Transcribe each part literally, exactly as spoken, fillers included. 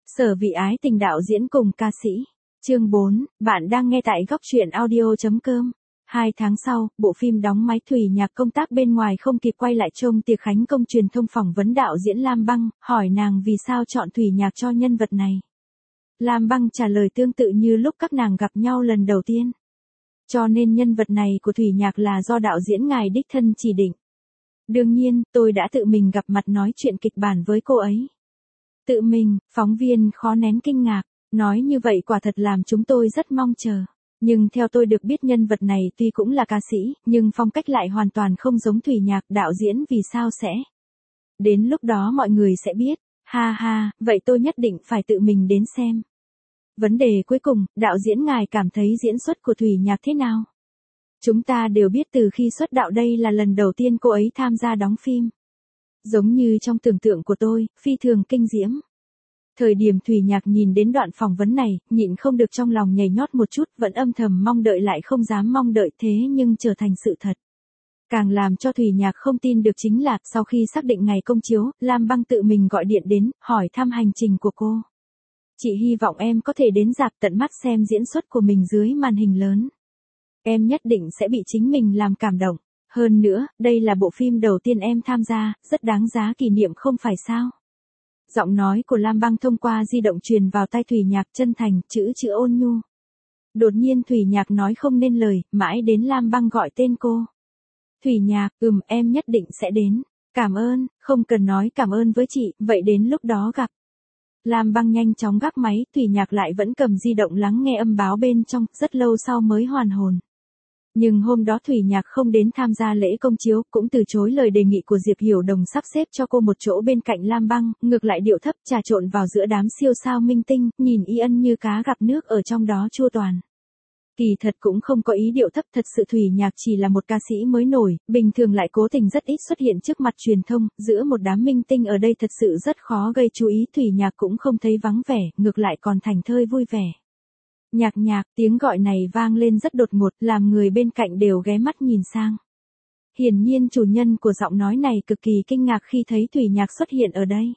Sở Vị Ái Tình đạo diễn cùng ca sĩ. Chương bốn, bạn đang nghe tại góc truyện audio.com. Hai tháng sau, bộ phim đóng máy Thủy Nhạc công tác bên ngoài không kịp quay lại trông tiệc khánh công truyền thông phỏng vấn đạo diễn Lam Băng, hỏi nàng vì sao chọn Thủy Nhạc cho nhân vật này. Lam Băng trả lời tương tự như lúc các nàng gặp nhau lần đầu tiên. Cho nên nhân vật này của Thủy Nhạc là do đạo diễn ngài đích thân chỉ định. Đương nhiên, tôi đã tự mình gặp mặt nói chuyện kịch bản với cô ấy. Tự mình, phóng viên khó nén kinh ngạc, nói như vậy quả thật làm chúng tôi rất mong chờ. Nhưng theo tôi được biết nhân vật này tuy cũng là ca sĩ, nhưng phong cách lại hoàn toàn không giống Thủy Nhạc, đạo diễn vì sao sẽ. Đến lúc đó mọi người sẽ biết, ha ha, vậy tôi nhất định phải tự mình đến xem. Vấn đề cuối cùng, đạo diễn ngài cảm thấy diễn xuất của Thủy Nhạc thế nào? Chúng ta đều biết từ khi xuất đạo đây là lần đầu tiên cô ấy tham gia đóng phim. Giống như trong tưởng tượng của tôi, phi thường kinh diễm. Thời điểm Thủy Nhạc nhìn đến đoạn phỏng vấn này, nhịn không được trong lòng nhảy nhót một chút, vẫn âm thầm mong đợi lại không dám mong đợi thế nhưng trở thành sự thật. Càng làm cho Thủy Nhạc không tin được chính là, sau khi xác định ngày công chiếu, Lam Băng tự mình gọi điện đến, hỏi thăm hành trình của cô. Chị hy vọng em có thể đến rạp tận mắt xem diễn xuất của mình dưới màn hình lớn. Em nhất định sẽ bị chính mình làm cảm động. Hơn nữa, đây là bộ phim đầu tiên em tham gia, rất đáng giá kỷ niệm không phải sao? Giọng nói của Lam Băng thông qua di động truyền vào tai Thủy Nhạc chân thành, chữ chữ ôn nhu. Đột nhiên Thủy Nhạc nói không nên lời, mãi đến Lam Băng gọi tên cô. Thủy Nhạc, ừm, em nhất định sẽ đến. Cảm ơn, không cần nói cảm ơn với chị, vậy đến lúc đó gặp. Lam Băng nhanh chóng gác máy, Thủy Nhạc lại vẫn cầm di động lắng nghe âm báo bên trong, rất lâu sau mới hoàn hồn. Nhưng hôm đó Thủy Nhạc không đến tham gia lễ công chiếu, cũng từ chối lời đề nghị của Diệp Hiểu Đồng sắp xếp cho cô một chỗ bên cạnh Lam Băng, ngược lại điệu thấp trà trộn vào giữa đám siêu sao minh tinh, nhìn y ân như cá gặp nước ở trong đó chua toàn. Kỳ thật cũng không có ý điệu thấp, thật sự Thủy Nhạc chỉ là một ca sĩ mới nổi, bình thường lại cố tình rất ít xuất hiện trước mặt truyền thông, giữa một đám minh tinh ở đây thật sự rất khó gây chú ý, Thủy Nhạc cũng không thấy vắng vẻ, ngược lại còn thành thơi vui vẻ. Nhạc nhạc, tiếng gọi này vang lên rất đột ngột, làm người bên cạnh đều ghé mắt nhìn sang. Hiển nhiên chủ nhân của giọng nói này cực kỳ kinh ngạc khi thấy Thủy Nhạc xuất hiện ở đây.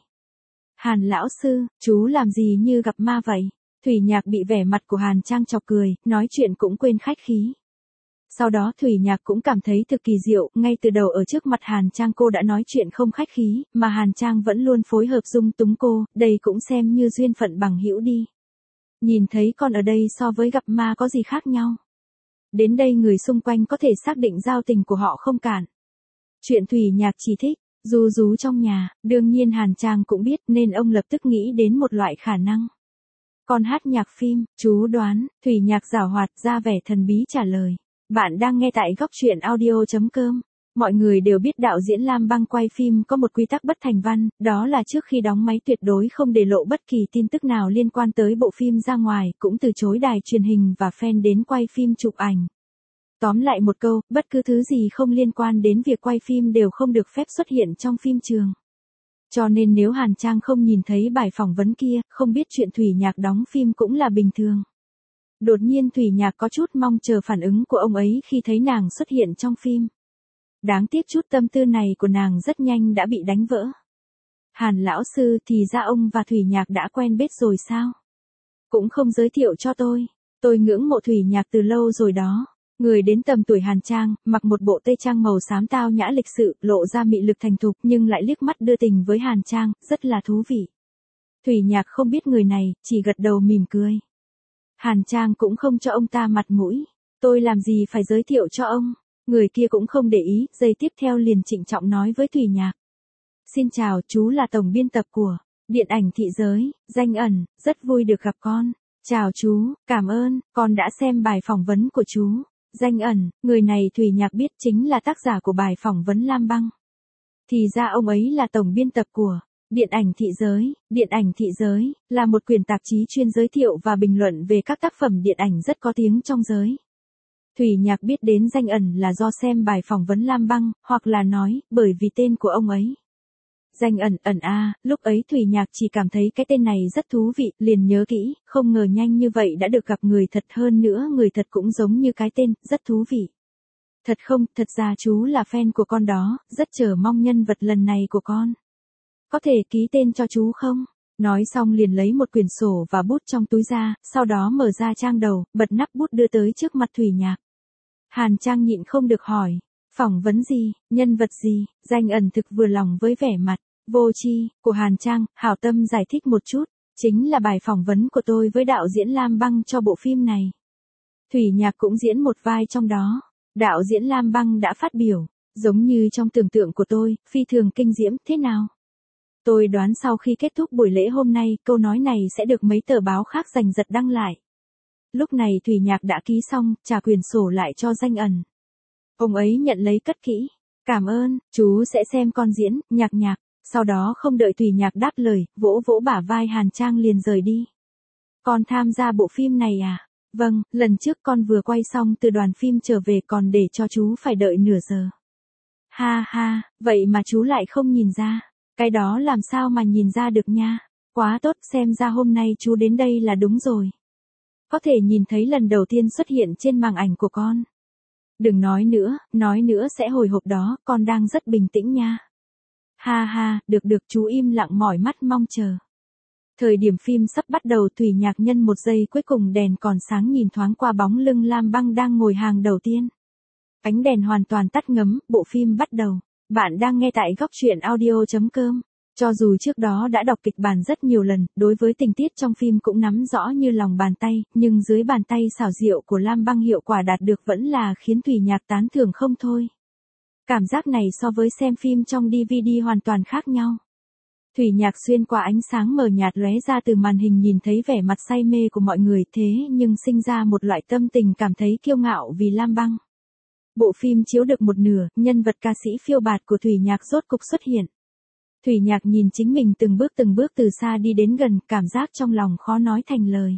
Hàn lão sư, chú làm gì như gặp ma vậy? Thủy Nhạc bị vẻ mặt của Hàn Trang chọc cười, nói chuyện cũng quên khách khí. Sau đó Thủy Nhạc cũng cảm thấy thực kỳ diệu, ngay từ đầu ở trước mặt Hàn Trang cô đã nói chuyện không khách khí, mà Hàn Trang vẫn luôn phối hợp dung túng cô, đây cũng xem như duyên phận bằng hữu đi. Nhìn thấy con ở đây so với gặp ma có gì khác nhau. Đến đây người xung quanh có thể xác định giao tình của họ không cản. Chuyện Thủy Nhạc chỉ thích, ru rú trong nhà, đương nhiên Hàn Trang cũng biết nên ông lập tức nghĩ đến một loại khả năng. Con hát nhạc phim, chú đoán, Thủy Nhạc giảo hoạt ra vẻ thần bí trả lời. Bạn đang nghe tại góc truyện audio.com. Mọi người đều biết đạo diễn Lam Băng quay phim có một quy tắc bất thành văn, đó là trước khi đóng máy tuyệt đối không để lộ bất kỳ tin tức nào liên quan tới bộ phim ra ngoài, cũng từ chối đài truyền hình và fan đến quay phim chụp ảnh. Tóm lại một câu, bất cứ thứ gì không liên quan đến việc quay phim đều không được phép xuất hiện trong phim trường. Cho nên nếu Hàn Trang không nhìn thấy bài phỏng vấn kia, không biết chuyện Thủy Nhạc đóng phim cũng là bình thường. Đột nhiên Thủy Nhạc có chút mong chờ phản ứng của ông ấy khi thấy nàng xuất hiện trong phim. Đáng tiếc chút tâm tư này của nàng rất nhanh đã bị đánh vỡ. Hàn lão sư, thì ra ông và Thủy Nhạc đã quen biết rồi sao? Cũng không giới thiệu cho tôi. Tôi ngưỡng mộ Thủy Nhạc từ lâu rồi đó. Người đến tầm tuổi Hàn Trang, mặc một bộ tây trang màu xám tao nhã lịch sự, lộ ra mị lực thành thục nhưng lại liếc mắt đưa tình với Hàn Trang, rất là thú vị. Thủy Nhạc không biết người này, chỉ gật đầu mỉm cười. Hàn Trang cũng không cho ông ta mặt mũi. Tôi làm gì phải giới thiệu cho ông? Người kia cũng không để ý, giây tiếp theo liền trịnh trọng nói với Thủy Nhạc. Xin chào, chú là tổng biên tập của Điện ảnh Thị Giới, Danh Ẩn, rất vui được gặp con. Chào chú, cảm ơn, con đã xem bài phỏng vấn của chú. Danh Ẩn, người này Thủy Nhạc biết chính là tác giả của bài phỏng vấn Lam Băng. Thì ra ông ấy là tổng biên tập của Điện ảnh Thị Giới. Điện ảnh Thị Giới là một quyển tạp chí chuyên giới thiệu và bình luận về các tác phẩm điện ảnh rất có tiếng trong giới. Thủy Nhạc biết đến Danh Ẩn là do xem bài phỏng vấn Lam Băng, hoặc là nói, bởi vì tên của ông ấy. Danh Ẩn, ẩn a, à, lúc ấy Thủy Nhạc chỉ cảm thấy cái tên này rất thú vị, liền nhớ kỹ, không ngờ nhanh như vậy đã được gặp người thật, hơn nữa người thật cũng giống như cái tên, rất thú vị. Thật không, thật ra chú là fan của con đó, rất chờ mong nhân vật lần này của con. Có thể ký tên cho chú không? Nói xong liền lấy một quyển sổ và bút trong túi ra, sau đó mở ra trang đầu, bật nắp bút đưa tới trước mặt Thủy Nhạc. Hàn Trang nhịn không được hỏi, phỏng vấn gì, nhân vật gì, Danh Ẩn thực vừa lòng với vẻ mặt vô tri của Hàn Trang, hảo tâm giải thích một chút, chính là bài phỏng vấn của tôi với đạo diễn Lam Băng cho bộ phim này. Thủy Nhạc cũng diễn một vai trong đó, đạo diễn Lam Băng đã phát biểu, giống như trong tưởng tượng của tôi, phi thường kinh diễm, thế nào? Tôi đoán sau khi kết thúc buổi lễ hôm nay, câu nói này sẽ được mấy tờ báo khác giành giật đăng lại. Lúc này Thủy Nhạc đã ký xong, trả quyển sổ lại cho Danh Ẩn. Ông ấy nhận lấy cất kỹ. Cảm ơn, chú sẽ xem con diễn, Nhạc Nhạc. Sau đó không đợi Thủy Nhạc đáp lời, vỗ vỗ bả vai Hàn Trang liền rời đi. Con tham gia bộ phim này à? Vâng, lần trước con vừa quay xong từ đoàn phim trở về còn để cho chú phải đợi nửa giờ. Ha ha, vậy mà chú lại không nhìn ra. Cái đó làm sao mà nhìn ra được nha. Quá tốt, xem ra hôm nay chú đến đây là đúng rồi. Có thể nhìn thấy lần đầu tiên xuất hiện trên màn ảnh của con. Đừng nói nữa, nói nữa sẽ hồi hộp đó, con đang rất bình tĩnh nha. Ha ha, được được, chú im lặng mỏi mắt mong chờ. Thời điểm phim sắp bắt đầu, Thủy Nhạc nhân một giây cuối cùng đèn còn sáng nhìn thoáng qua bóng lưng Lam Băng đang ngồi hàng đầu tiên. Ánh đèn hoàn toàn tắt ngấm, bộ phim bắt đầu. Bạn đang nghe tại góc truyện audio chấm com. Cho dù trước đó đã đọc kịch bản rất nhiều lần, đối với tình tiết trong phim cũng nắm rõ như lòng bàn tay, nhưng dưới bàn tay xảo diệu của Lam Băng hiệu quả đạt được vẫn là khiến Thủy Nhạc tán thưởng không thôi. Cảm giác này so với xem phim trong đê vê đê hoàn toàn khác nhau. Thủy Nhạc xuyên qua ánh sáng mờ nhạt lóe ra từ màn hình nhìn thấy vẻ mặt say mê của mọi người, thế nhưng sinh ra một loại tâm tình cảm thấy kiêu ngạo vì Lam Băng. Bộ phim chiếu được một nửa, nhân vật ca sĩ phiêu bạt của Thủy Nhạc rốt cục xuất hiện. Thủy Nhạc nhìn chính mình từng bước từng bước từ xa đi đến gần, cảm giác trong lòng khó nói thành lời.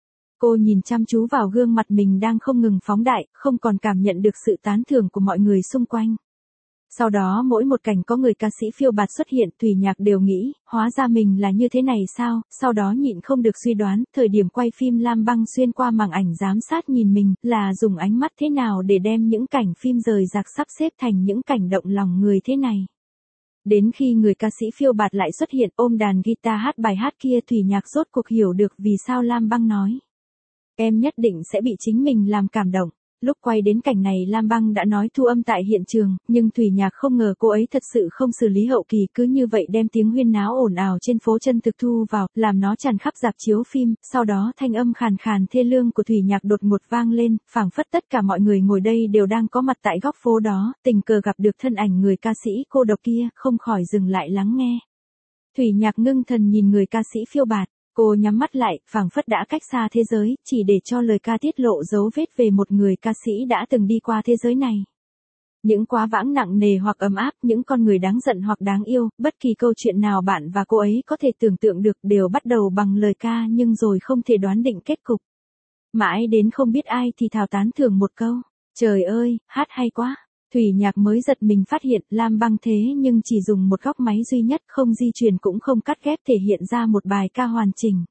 Cô nhìn chăm chú vào gương mặt mình đang không ngừng phóng đại, không còn cảm nhận được sự tán thưởng của mọi người xung quanh. Sau đó mỗi một cảnh có người ca sĩ phiêu bạt xuất hiện, Thủy Nhạc đều nghĩ, hóa ra mình là như thế này sao, sau đó nhịn không được suy đoán, thời điểm quay phim Lam Băng xuyên qua màn ảnh giám sát nhìn mình, là dùng ánh mắt thế nào để đem những cảnh phim rời rạc sắp xếp thành những cảnh động lòng người thế này. Đến khi người ca sĩ phiêu bạt lại xuất hiện ôm đàn guitar hát bài hát kia, Thủy Nhạc rốt cuộc hiểu được vì sao Lam Băng nói. Em nhất định sẽ bị chính mình làm cảm động. Lúc quay đến cảnh này Lam Băng đã nói thu âm tại hiện trường, nhưng Thủy Nhạc không ngờ cô ấy thật sự không xử lý hậu kỳ, cứ như vậy đem tiếng huyên náo ồn ào trên phố chân thực thu vào, làm nó tràn khắp rạp chiếu phim, sau đó thanh âm khàn khàn thê lương của Thủy Nhạc đột ngột vang lên, phảng phất tất cả mọi người ngồi đây đều đang có mặt tại góc phố đó, tình cờ gặp được thân ảnh người ca sĩ cô độc kia, không khỏi dừng lại lắng nghe. Thủy Nhạc ngưng thần nhìn người ca sĩ phiêu bạt. Cô nhắm mắt lại, phảng phất đã cách xa thế giới, chỉ để cho lời ca tiết lộ dấu vết về một người ca sĩ đã từng đi qua thế giới này. Những quá vãng nặng nề hoặc ấm áp, những con người đáng giận hoặc đáng yêu, bất kỳ câu chuyện nào bạn và cô ấy có thể tưởng tượng được đều bắt đầu bằng lời ca nhưng rồi không thể đoán định kết cục. Mãi đến không biết ai thì thào tán thưởng một câu, trời ơi, hát hay quá. Thủy Nhạc mới giật mình phát hiện Lam Băng thế nhưng chỉ dùng một góc máy duy nhất, không di chuyển cũng không cắt ghép thể hiện ra một bài ca hoàn chỉnh.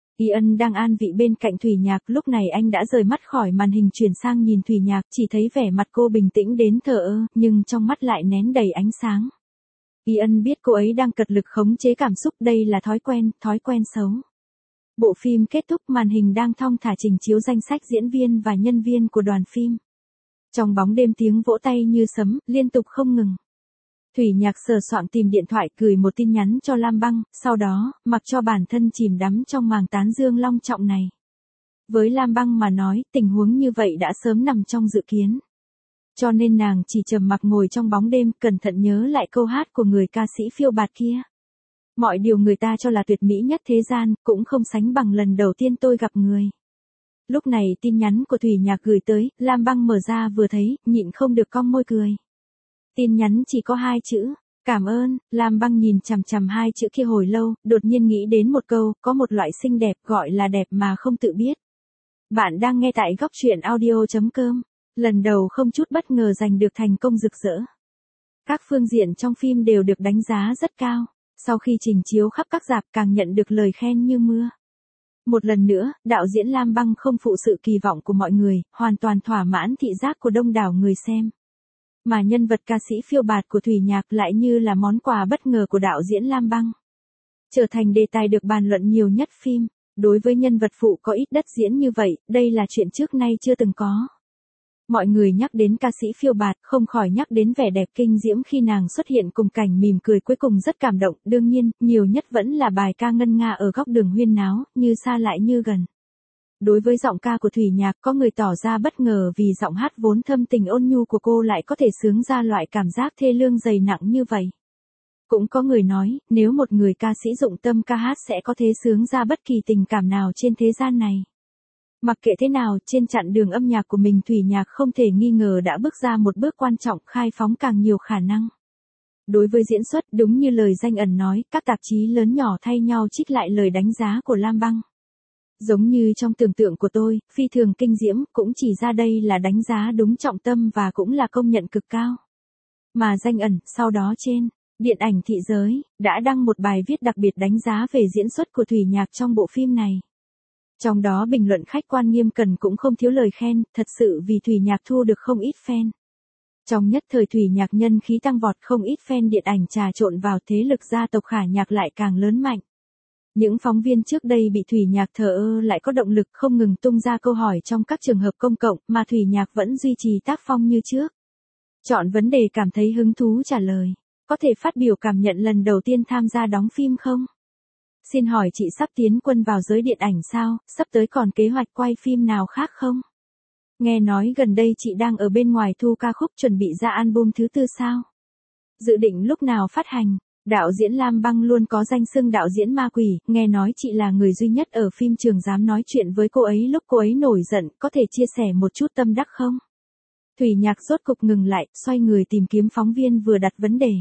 Ian đang an vị bên cạnh Thủy Nhạc, lúc này anh đã rời mắt khỏi màn hình chuyển sang nhìn Thủy Nhạc, chỉ thấy vẻ mặt cô bình tĩnh đến thờ ơ, nhưng trong mắt lại nén đầy ánh sáng. Ian biết cô ấy đang cật lực khống chế cảm xúc, đây là thói quen, thói quen xấu. Bộ phim kết thúc, màn hình đang thong thả trình chiếu danh sách diễn viên và nhân viên của đoàn phim. Trong bóng đêm tiếng vỗ tay như sấm, liên tục không ngừng. Thủy Nhạc sờ soạng tìm điện thoại gửi một tin nhắn cho Lam Băng, sau đó, mặc cho bản thân chìm đắm trong màng tán dương long trọng này. Với Lam Băng mà nói, tình huống như vậy đã sớm nằm trong dự kiến. Cho nên nàng chỉ trầm mặc ngồi trong bóng đêm, cẩn thận nhớ lại câu hát của người ca sĩ phiêu bạt kia. Mọi điều người ta cho là tuyệt mỹ nhất thế gian, cũng không sánh bằng lần đầu tiên tôi gặp người. Lúc này tin nhắn của Thủy Nhạc gửi tới, Lam Băng mở ra vừa thấy, nhịn không được cong môi cười. Tin nhắn chỉ có hai chữ, cảm ơn. Lam Băng nhìn chằm chằm hai chữ kia hồi lâu, đột nhiên nghĩ đến một câu, có một loại xinh đẹp gọi là đẹp mà không tự biết. Bạn đang nghe tại góc truyện audio chấm com. Lần đầu không chút bất ngờ giành được thành công rực rỡ. Các phương diện trong phim đều được đánh giá rất cao, sau khi trình chiếu khắp các rạp càng nhận được lời khen như mưa. Một lần nữa, đạo diễn Lam Băng không phụ sự kỳ vọng của mọi người, hoàn toàn thỏa mãn thị giác của đông đảo người xem. Mà nhân vật ca sĩ phiêu bạt của Thủy Nhạc lại như là món quà bất ngờ của đạo diễn Lam Băng. trở thành đề tài được bàn luận nhiều nhất phim. Đối với nhân vật phụ có ít đất diễn như vậy, đây là chuyện trước nay chưa từng có. Mọi người nhắc đến ca sĩ phiêu bạt, không khỏi nhắc đến vẻ đẹp kinh diễm khi nàng xuất hiện cùng cảnh mỉm cười cuối cùng rất cảm động. Đương nhiên, nhiều nhất vẫn là bài ca ngân nga ở góc đường huyên náo, như xa lại như gần. Đối với giọng ca của Thủy Nhạc, có người tỏ ra bất ngờ vì giọng hát vốn thâm tình ôn nhu của cô lại có thể sướng ra loại cảm giác thê lương dày nặng như vậy. Cũng có người nói, nếu một người ca sĩ dụng tâm ca hát sẽ có thể sướng ra bất kỳ tình cảm nào trên thế gian này. Mặc kệ thế nào, trên chặng đường âm nhạc của mình Thủy Nhạc không thể nghi ngờ đã bước ra một bước quan trọng, khai phóng càng nhiều khả năng. Đối với diễn xuất, đúng như lời danh ẩn nói, các tạp chí lớn nhỏ thay nhau trích lại lời đánh giá của Lam Băng. Giống như trong tưởng tượng của tôi, phi thường kinh diễm, cũng chỉ ra đây là đánh giá đúng trọng tâm và cũng là công nhận cực cao. Mà danh ẩn, sau đó trên Điện ảnh Thị Giới, đã đăng một bài viết đặc biệt đánh giá về diễn xuất của Thủy Nhạc trong bộ phim này. Trong đó bình luận khách quan nghiêm cẩn cũng không thiếu lời khen, thật sự vì Thủy Nhạc thu được không ít fan. Trong nhất thời Thủy Nhạc nhân khí tăng vọt, không ít fan điện ảnh trà trộn vào, thế lực gia tộc Khả Nhạc lại càng lớn mạnh. Những phóng viên trước đây bị Thủy Nhạc thờ ơ lại có động lực không ngừng tung ra câu hỏi trong các trường hợp công cộng, mà Thủy Nhạc vẫn duy trì tác phong như trước. Chọn vấn đề cảm thấy hứng thú trả lời. Có thể phát biểu cảm nhận lần đầu tiên tham gia đóng phim không? Xin hỏi chị sắp tiến quân vào giới điện ảnh sao, sắp tới còn kế hoạch quay phim nào khác không? Nghe nói gần đây chị đang ở bên ngoài thu ca khúc chuẩn bị ra album thứ tư sao? Dự định lúc nào phát hành? Đạo diễn Lam Băng luôn có danh xưng đạo diễn ma quỷ, nghe nói chị là người duy nhất ở phim trường dám nói chuyện với cô ấy lúc cô ấy nổi giận, có thể chia sẻ một chút tâm đắc không? Thủy Nhạc rốt cục ngừng lại, xoay người tìm kiếm phóng viên vừa đặt vấn đề.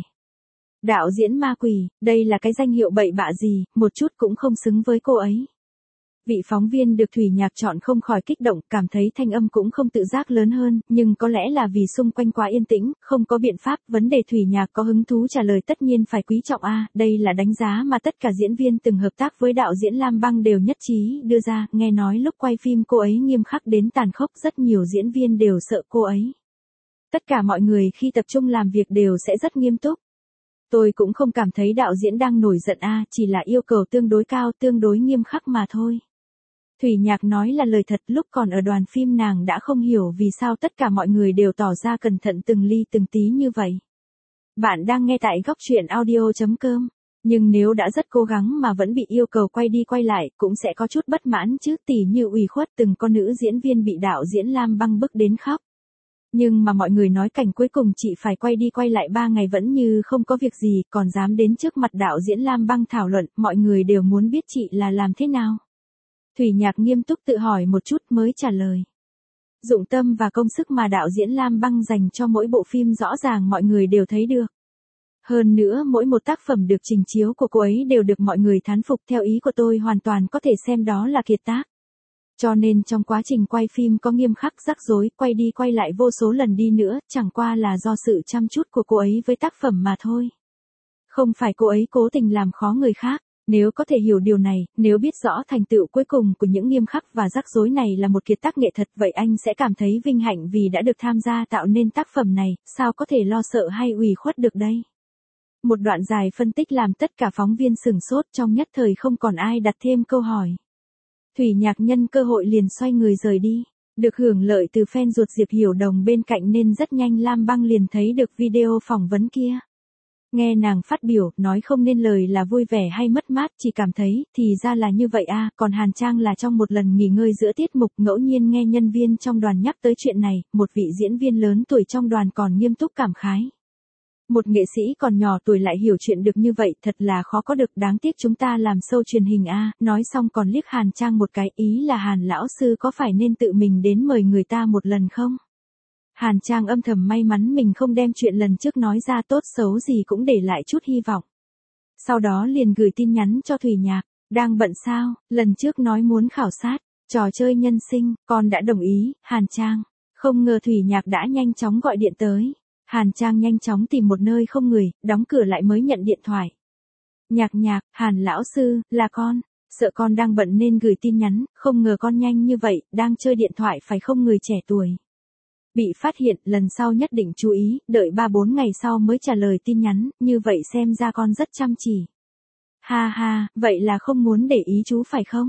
Đạo diễn ma quỷ, đây là cái danh hiệu bậy bạ gì, một chút cũng không xứng với cô ấy. Vị phóng viên được Thủy Nhạc chọn không khỏi kích động, cảm thấy thanh âm cũng không tự giác lớn hơn, nhưng có lẽ là vì xung quanh quá yên tĩnh, không có biện pháp, vấn đề Thủy Nhạc có hứng thú trả lời tất nhiên phải quý trọng a, đây là đánh giá mà tất cả diễn viên từng hợp tác với đạo diễn Lam Băng đều nhất trí đưa ra, nghe nói lúc quay phim cô ấy nghiêm khắc đến tàn khốc, rất nhiều diễn viên đều sợ cô ấy. Tất cả mọi người khi tập trung làm việc đều sẽ rất nghiêm túc. Tôi cũng không cảm thấy đạo diễn đang nổi giận a, chỉ là yêu cầu tương đối cao, tương đối nghiêm khắc mà thôi. Thủy Nhạc nói là lời thật, lúc còn ở đoàn phim nàng đã không hiểu vì sao tất cả mọi người đều tỏ ra cẩn thận từng ly từng tí như vậy. Bạn đang nghe tại góc truyện audio chấm com, nhưng nếu đã rất cố gắng mà vẫn bị yêu cầu quay đi quay lại, cũng sẽ có chút bất mãn chứ, tỉ như ủy khuất từng con nữ diễn viên bị đạo diễn Lam Băng bức đến khóc. Nhưng mà mọi người nói cảnh cuối cùng chị phải quay đi quay lại ba ngày vẫn như không có việc gì, còn dám đến trước mặt đạo diễn Lam Băng thảo luận, mọi người đều muốn biết chị là làm thế nào. Thủy Nhạc nghiêm túc tự hỏi một chút mới trả lời. Dụng tâm và công sức mà đạo diễn Lam Băng dành cho mỗi bộ phim rõ ràng mọi người đều thấy được. Hơn nữa mỗi một tác phẩm được trình chiếu của cô ấy đều được mọi người thán phục, theo ý của tôi hoàn toàn có thể xem đó là kiệt tác. Cho nên trong quá trình quay phim có nghiêm khắc rắc rối, quay đi quay lại vô số lần đi nữa, chẳng qua là do sự chăm chút của cô ấy với tác phẩm mà thôi. Không phải cô ấy cố tình làm khó người khác. Nếu có thể hiểu điều này, nếu biết rõ thành tựu cuối cùng của những nghiêm khắc và rắc rối này là một kiệt tác nghệ thuật, vậy anh sẽ cảm thấy vinh hạnh vì đã được tham gia tạo nên tác phẩm này, sao có thể lo sợ hay ủy khuất được đây. Một đoạn dài phân tích làm tất cả phóng viên sửng sốt, trong nhất thời không còn ai đặt thêm câu hỏi. Thủy Nhạc nhân cơ hội liền xoay người rời đi. Được hưởng lợi từ fan ruột Diệp Hiểu Đồng bên cạnh nên rất nhanh Lam Băng liền thấy được video phỏng vấn kia. Nghe nàng phát biểu, nói không nên lời là vui vẻ hay mất mát, chỉ cảm thấy, thì ra là như vậy a. Còn Hàn Trang là trong một lần nghỉ ngơi giữa tiết mục ngẫu nhiên nghe nhân viên trong đoàn nhắc tới chuyện này, một vị diễn viên lớn tuổi trong đoàn còn nghiêm túc cảm khái. Một nghệ sĩ còn nhỏ tuổi lại hiểu chuyện được như vậy, thật là khó có được, đáng tiếc chúng ta làm show truyền hình a. Nói xong còn liếc Hàn Trang một cái, ý là Hàn lão sư có phải nên tự mình đến mời người ta một lần không? Hàn Trang âm thầm may mắn mình không đem chuyện lần trước nói ra, tốt xấu gì cũng để lại chút hy vọng. Sau đó liền gửi tin nhắn cho Thủy Nhạc, đang bận sao, lần trước nói muốn khảo sát, trò chơi nhân sinh, con đã đồng ý, Hàn Trang. Không ngờ Thủy Nhạc đã nhanh chóng gọi điện tới. Hàn Trang nhanh chóng tìm một nơi không người, đóng cửa lại mới nhận điện thoại. Nhạc Nhạc, Hàn lão sư, là con, sợ con đang bận nên gửi tin nhắn, không ngờ con nhanh như vậy, đang chơi điện thoại phải không người trẻ tuổi. Bị phát hiện, lần sau nhất định chú ý, đợi ba bốn ngày sau mới trả lời tin nhắn, như vậy xem ra con rất chăm chỉ. Ha ha, vậy là không muốn để ý chú phải không?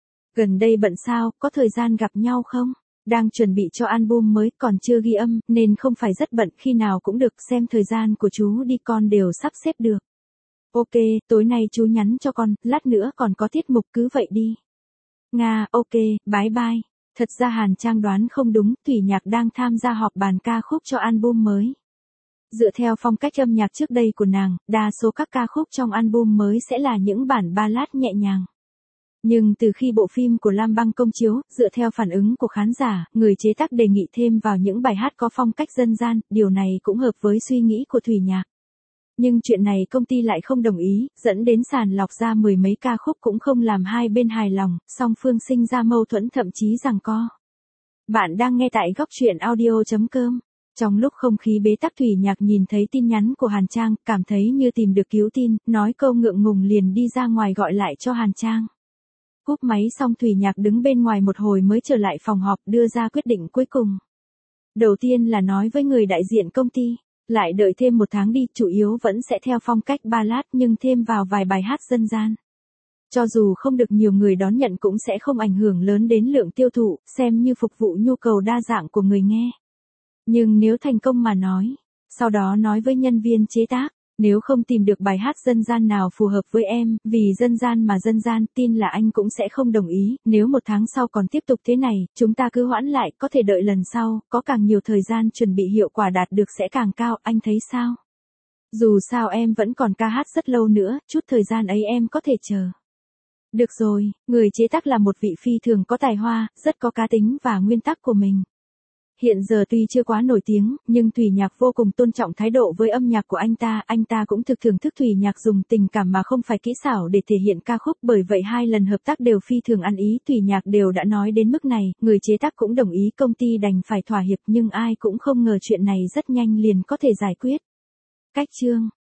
Gần đây bận sao, có thời gian gặp nhau không? Đang chuẩn bị cho album mới, còn chưa ghi âm, nên không phải rất bận, khi nào cũng được, xem thời gian của chú đi con đều sắp xếp được. Ok, tối nay chú nhắn cho con, lát nữa còn có tiết mục cứ vậy đi. Nga, ok, bye bye. Thật ra Hàn Trang đoán không đúng, Thủy Nhạc đang tham gia họp bàn ca khúc cho album mới. Dựa theo phong cách âm nhạc trước đây của nàng, đa số các ca khúc trong album mới sẽ là những bản ballad nhẹ nhàng. Nhưng từ khi bộ phim của Lam Băng công chiếu, dựa theo phản ứng của khán giả, người chế tác đề nghị thêm vào những bài hát có phong cách dân gian, điều này cũng hợp với suy nghĩ của Thủy Nhạc. Nhưng chuyện này công ty lại không đồng ý, dẫn đến sàng lọc ra mười mấy ca khúc cũng không làm hai bên hài lòng, song phương sinh ra mâu thuẫn thậm chí giằng co. Bạn đang nghe tại góc truyện audio chấm com. Trong lúc không khí bế tắc, Thủy Nhạc nhìn thấy tin nhắn của Hàn Trang, cảm thấy như tìm được cứu tin, nói câu ngượng ngùng liền đi ra ngoài gọi lại cho Hàn Trang. Cúp máy xong Thủy Nhạc đứng bên ngoài một hồi mới trở lại phòng họp đưa ra quyết định cuối cùng. Đầu tiên là nói với người đại diện công ty, lại đợi thêm một tháng đi, chủ yếu vẫn sẽ theo phong cách ballad nhưng thêm vào vài bài hát dân gian. Cho dù không được nhiều người đón nhận cũng sẽ không ảnh hưởng lớn đến lượng tiêu thụ, xem như phục vụ nhu cầu đa dạng của người nghe. Nhưng nếu thành công mà nói, sau đó nói với nhân viên chế tác, nếu không tìm được bài hát dân gian nào phù hợp với em, vì dân gian mà dân gian, tin là anh cũng sẽ không đồng ý, nếu một tháng sau còn tiếp tục thế này, chúng ta cứ hoãn lại, có thể đợi lần sau, có càng nhiều thời gian chuẩn bị hiệu quả đạt được sẽ càng cao, anh thấy sao? Dù sao em vẫn còn ca hát rất lâu nữa, chút thời gian ấy em có thể chờ. Được rồi, người chế tác là một vị phi thường có tài hoa, rất có cá tính và nguyên tắc của mình. Hiện giờ tuy chưa quá nổi tiếng, nhưng Thủy Nhạc vô cùng tôn trọng thái độ với âm nhạc của anh ta, anh ta cũng thực thưởng thức Thủy Nhạc dùng tình cảm mà không phải kỹ xảo để thể hiện ca khúc, bởi vậy hai lần hợp tác đều phi thường ăn ý, Thủy Nhạc đều đã nói đến mức này, người chế tác cũng đồng ý, công ty đành phải thỏa hiệp, nhưng ai cũng không ngờ chuyện này rất nhanh liền có thể giải quyết. Cách chương